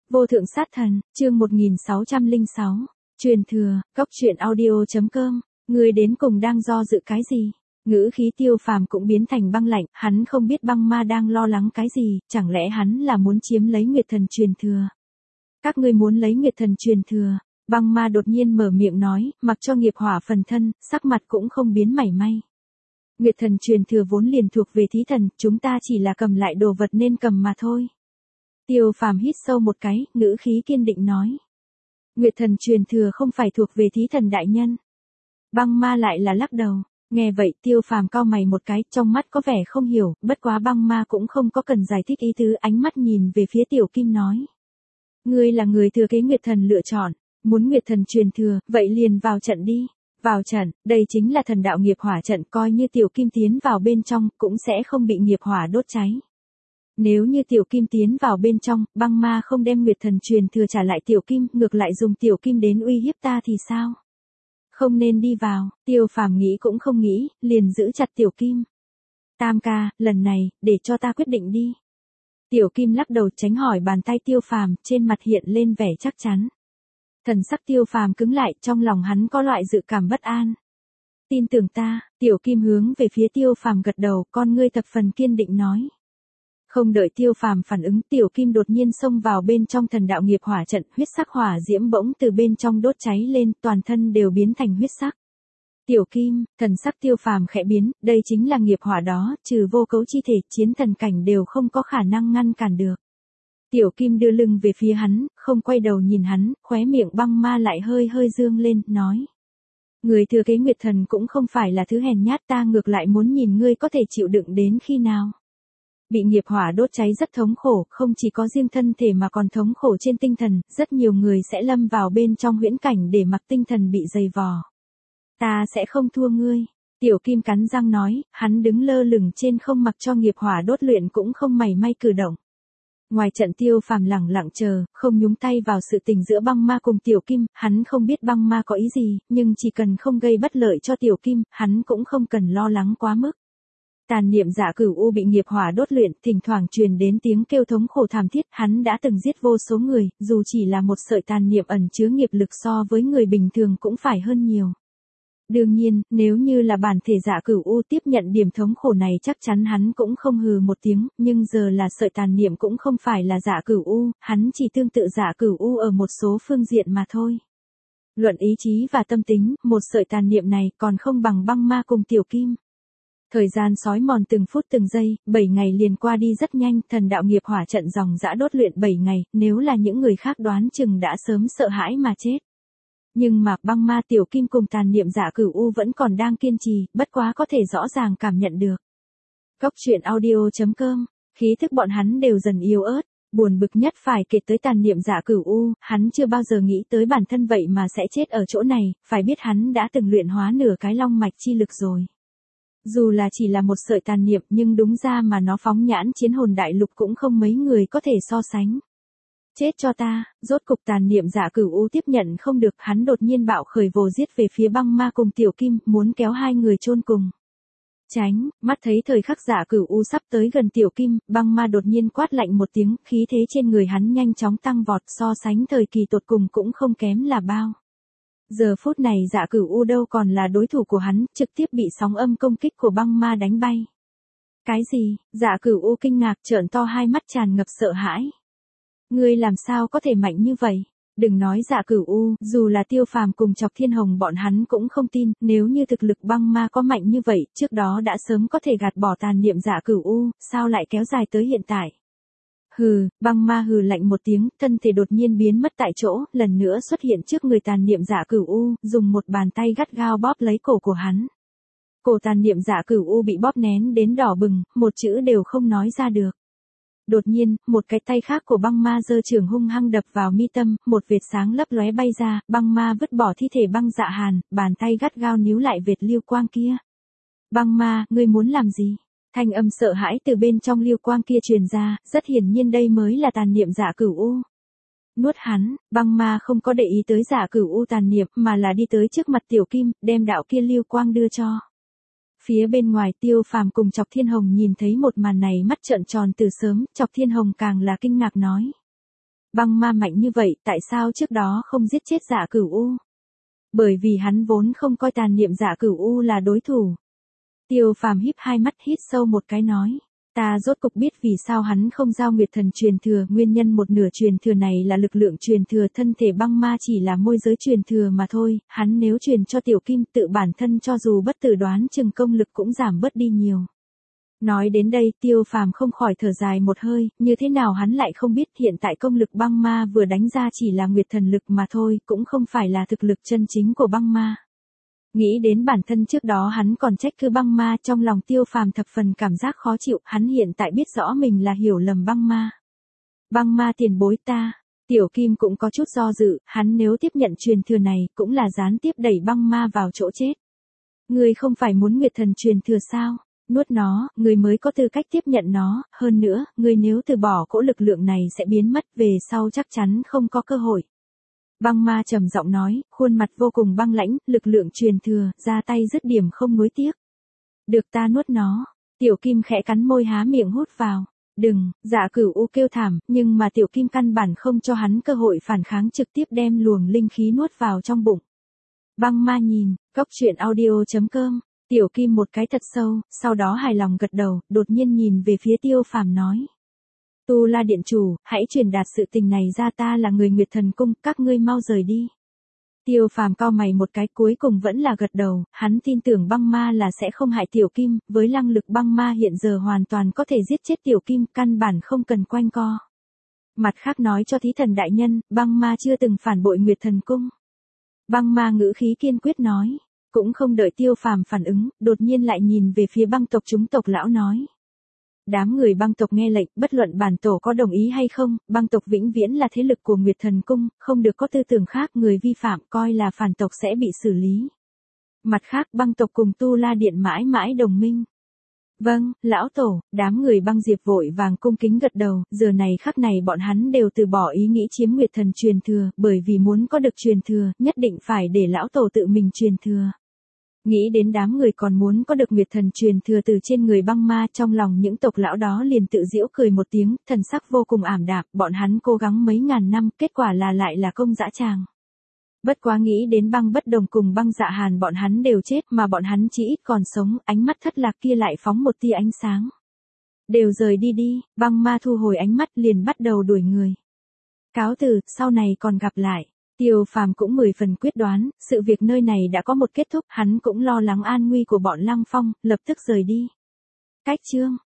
Vô thượng sát thần, chương 1606, truyền thừa, cốc truyện audio.com, người đến cùng đang do dự cái gì? Ngữ khí Tiêu Phàm cũng biến thành băng lạnh, hắn không biết băng ma đang lo lắng cái gì, chẳng lẽ hắn là muốn chiếm lấy Nguyệt Thần truyền thừa? Các ngươi muốn lấy Nguyệt Thần truyền thừa? Băng ma đột nhiên mở miệng nói, mặc cho nghiệp hỏa phần thân, sắc mặt cũng không biến mảy may. Nguyệt Thần truyền thừa vốn liền thuộc về thí thần, chúng ta chỉ là cầm lại đồ vật nên cầm mà thôi. Tiêu Phàm hít sâu một cái, ngữ khí kiên định nói. Nguyệt Thần truyền thừa không phải thuộc về thí thần đại nhân. Băng ma lại là lắc đầu. Nghe vậy Tiêu Phàm cau mày một cái, trong mắt có vẻ không hiểu, bất quá băng ma cũng không có cần giải thích ý tứ, ánh mắt nhìn về phía Tiểu Kim nói. Ngươi là người thừa kế Nguyệt Thần lựa chọn, muốn Nguyệt Thần truyền thừa, vậy liền vào trận đi. Vào trận, đây chính là thần đạo nghiệp hỏa trận, coi như Tiểu Kim tiến vào bên trong, cũng sẽ không bị nghiệp hỏa đốt cháy. Nếu như Tiểu Kim tiến vào bên trong, băng ma không đem Nguyệt Thần truyền thừa trả lại Tiểu Kim, ngược lại dùng Tiểu Kim đến uy hiếp ta thì sao? Không nên đi vào, Tiêu Phàm nghĩ cũng không nghĩ, liền giữ chặt Tiểu Kim. Tam ca, lần này, để cho ta quyết định đi. Tiểu Kim lắc đầu tránh hỏi bàn tay Tiêu Phàm, trên mặt hiện lên vẻ chắc chắn. Thần sắc Tiêu Phàm cứng lại, trong lòng hắn có loại dự cảm bất an. Tin tưởng ta, Tiểu Kim hướng về phía Tiêu Phàm gật đầu, con ngươi thập phần kiên định nói. Không đợi Tiêu Phàm phản ứng, Tiểu Kim đột nhiên xông vào bên trong thần đạo nghiệp hỏa trận, huyết sắc hỏa diễm bỗng từ bên trong đốt cháy lên, toàn thân đều biến thành huyết sắc. Tiểu Kim, thần sắc Tiêu Phàm khẽ biến, đây chính là nghiệp hỏa đó, trừ vô cấu chi thể, chiến thần cảnh đều không có khả năng ngăn cản được. Tiểu Kim đưa lưng về phía hắn, không quay đầu nhìn hắn, khóe miệng băng ma lại hơi hơi dương lên, nói. Người thừa kế Nguyệt Thần cũng không phải là thứ hèn nhát, ta ngược lại muốn nhìn ngươi có thể chịu đựng đến khi nào. Bị nghiệp hỏa đốt cháy rất thống khổ, không chỉ có riêng thân thể mà còn thống khổ trên tinh thần, rất nhiều người sẽ lâm vào bên trong huyễn cảnh để mặc tinh thần bị dày vò. Ta sẽ không thua ngươi. Tiểu Kim cắn răng nói, hắn đứng lơ lửng trên không mặc cho nghiệp hỏa đốt luyện cũng không mảy may cử động. Ngoài trận Tiêu Phàm lẳng lặng chờ, không nhúng tay vào sự tình giữa băng ma cùng Tiểu Kim, hắn không biết băng ma có ý gì, nhưng chỉ cần không gây bất lợi cho Tiểu Kim, hắn cũng không cần lo lắng quá mức. Tàn niệm Dạ Cửu U bị nghiệp hỏa đốt luyện, thỉnh thoảng truyền đến tiếng kêu thống khổ thảm thiết, hắn đã từng giết vô số người, dù chỉ là một sợi tàn niệm ẩn chứa nghiệp lực so với người bình thường cũng phải hơn nhiều. Đương nhiên, nếu như là bản thể Dạ Cửu U tiếp nhận điểm thống khổ này chắc chắn hắn cũng không hừ một tiếng, nhưng giờ là sợi tàn niệm cũng không phải là Dạ Cửu U, hắn chỉ tương tự Dạ Cửu U ở một số phương diện mà thôi. Luận ý chí và tâm tính, một sợi tàn niệm này còn không bằng băng ma cùng Tiểu Kim. Thời gian sói mòn từng phút từng giây, 7 ngày liền qua đi rất nhanh, thần đạo nghiệp hỏa trận dòng dã đốt luyện 7 ngày, nếu là những người khác đoán chừng đã sớm sợ hãi mà chết. Nhưng mà băng ma Tiểu Kim cùng tàn niệm Dạ Cửu U vẫn còn đang kiên trì, bất quá có thể rõ ràng cảm nhận được. Cốc truyện audio.com, khí thức bọn hắn đều dần yếu ớt, buồn bực nhất phải kể tới tàn niệm Dạ Cửu U, hắn chưa bao giờ nghĩ tới bản thân vậy mà sẽ chết ở chỗ này, phải biết hắn đã từng luyện hóa nửa cái long mạch chi lực rồi. Dù là chỉ là một sợi tàn niệm nhưng đúng ra mà nó phóng nhãn chiến hồn đại lục cũng không mấy người có thể so sánh. Chết cho ta, rốt cục tàn niệm Dạ Cửu U tiếp nhận không được, hắn đột nhiên bạo khởi vồ giết về phía băng ma cùng Tiểu Kim, muốn kéo hai người chôn cùng. Tránh, mắt thấy thời khắc Dạ Cửu U sắp tới gần Tiểu Kim, băng ma đột nhiên quát lạnh một tiếng, khí thế trên người hắn nhanh chóng tăng vọt, so sánh thời kỳ tột cùng cũng không kém là bao. Giờ phút này Dạ Cửu U đâu còn là đối thủ của hắn, trực tiếp bị sóng âm công kích của băng ma đánh bay. Cái gì? Dạ Cửu U kinh ngạc trợn to hai mắt tràn ngập sợ hãi. Ngươi làm sao có thể mạnh như vậy? Đừng nói Dạ Cửu U, dù là Tiêu Phàm cùng Chọc Thiên Hồng bọn hắn cũng không tin, nếu như thực lực băng ma có mạnh như vậy, trước đó đã sớm có thể gạt bỏ tàn niệm Dạ Cửu U, sao lại kéo dài tới hiện tại? Hừ, băng ma hừ lạnh một tiếng, thân thể đột nhiên biến mất tại chỗ, lần nữa xuất hiện trước người tàn niệm Dạ Cửu U, dùng một bàn tay gắt gao bóp lấy cổ của hắn. Cổ tàn niệm Dạ Cửu U bị bóp nén đến đỏ bừng, một chữ đều không nói ra được. Đột nhiên, một cái tay khác của băng ma giơ trường hung hăng đập vào mi tâm, một vệt sáng lấp lóe bay ra, băng ma vứt bỏ thi thể băng Dạ Hàn, bàn tay gắt gao níu lại vệt lưu quang kia. Băng ma, ngươi muốn làm gì? Thanh âm sợ hãi từ bên trong lưu quang kia truyền ra, rất hiển nhiên đây mới là tàn niệm Dạ Cửu U. Nuốt hắn, băng ma không có để ý tới Dạ Cửu U tàn niệm mà là đi tới trước mặt Tiểu Kim, đem đạo kia lưu quang đưa cho. Phía bên ngoài Tiêu Phàm cùng Chọc Thiên Hồng nhìn thấy một màn này mắt trợn tròn từ sớm, Chọc Thiên Hồng càng là kinh ngạc nói. Băng ma mạnh như vậy, tại sao trước đó không giết chết Dạ Cửu U? Bởi vì hắn vốn không coi tàn niệm Dạ Cửu U là đối thủ. Tiêu Phàm híp hai mắt hít sâu một cái nói. Ta rốt cục biết vì sao hắn không giao Nguyệt Thần truyền thừa, nguyên nhân một nửa truyền thừa này là lực lượng truyền thừa, thân thể băng ma chỉ là môi giới truyền thừa mà thôi, hắn nếu truyền cho Tiểu Kim tự bản thân cho dù bất tử đoán chừng công lực cũng giảm bớt đi nhiều. Nói đến đây Tiêu Phàm không khỏi thở dài một hơi, như thế nào hắn lại không biết hiện tại công lực băng ma vừa đánh ra chỉ là Nguyệt Thần lực mà thôi, cũng không phải là thực lực chân chính của băng ma. Nghĩ đến bản thân trước đó hắn còn trách cứ băng ma, trong lòng Tiêu Phàm thập phần cảm giác khó chịu, hắn hiện tại biết rõ mình là hiểu lầm băng ma. Băng ma tiền bối ta, Tiểu Kim cũng có chút do dự, hắn nếu tiếp nhận truyền thừa này cũng là gián tiếp đẩy băng ma vào chỗ chết. Ngươi không phải muốn Nguyệt Thần truyền thừa sao? Nuốt nó, ngươi mới có tư cách tiếp nhận nó, hơn nữa, ngươi nếu từ bỏ cỗ lực lượng này sẽ biến mất, về sau chắc chắn không có cơ hội. Băng ma trầm giọng nói, khuôn mặt vô cùng băng lãnh, lực lượng truyền thừa, ra tay dứt điểm không nuối tiếc. Được ta nuốt nó. Tiểu Kim khẽ cắn môi há miệng hút vào. Đừng, Dạ Cửu U kêu thảm, nhưng mà Tiểu Kim căn bản không cho hắn cơ hội phản kháng, trực tiếp đem luồng linh khí nuốt vào trong bụng. Băng ma nhìn, coctruyện.audio.com, Tiểu Kim một cái thật sâu, sau đó hài lòng gật đầu, đột nhiên nhìn về phía Tiêu Phàm nói. Tu La Điện chủ, hãy truyền đạt sự tình này ra, ta là người Nguyệt Thần Cung, các ngươi mau rời đi. Tiêu Phàm cau mày một cái, cuối cùng vẫn là gật đầu, hắn tin tưởng băng ma là sẽ không hại Tiểu Kim, với năng lực băng ma hiện giờ hoàn toàn có thể giết chết Tiểu Kim, căn bản không cần quanh co. Mặt khác nói cho thí thần đại nhân, băng ma chưa từng phản bội Nguyệt Thần Cung. Băng ma ngữ khí kiên quyết nói, cũng không đợi Tiêu Phàm phản ứng, đột nhiên lại nhìn về phía băng tộc chúng tộc lão nói. Đám người băng tộc nghe lệnh, bất luận bản tổ có đồng ý hay không, băng tộc vĩnh viễn là thế lực của Nguyệt Thần Cung, không được có tư tưởng khác, người vi phạm coi là phản tộc sẽ bị xử lý. Mặt khác băng tộc cùng Tu La Điện mãi mãi đồng minh. Vâng, lão tổ, đám người băng diệp vội vàng cung kính gật đầu, giờ này khắc này bọn hắn đều từ bỏ ý nghĩ chiếm Nguyệt Thần truyền thừa, bởi vì muốn có được truyền thừa, nhất định phải để lão tổ tự mình truyền thừa. Nghĩ đến đám người còn muốn có được Nguyệt Thần truyền thừa từ trên người băng ma, trong lòng những tộc lão đó liền tự giễu cười một tiếng, thần sắc vô cùng ảm đạm, bọn hắn cố gắng mấy ngàn năm, kết quả là lại là công dã tràng. Bất quá nghĩ đến băng bất đồng cùng băng dạ hàn bọn hắn đều chết mà bọn hắn chỉ ít còn sống, ánh mắt thất lạc kia lại phóng một tia ánh sáng. Đều rời đi đi, băng ma thu hồi ánh mắt liền bắt đầu đuổi người. Cáo từ, sau này còn gặp lại. Tiêu Phàm cũng 10 phần quyết đoán, sự việc nơi này đã có một kết thúc, hắn cũng lo lắng an nguy của bọn Lăng Phong, lập tức rời đi. Cách chương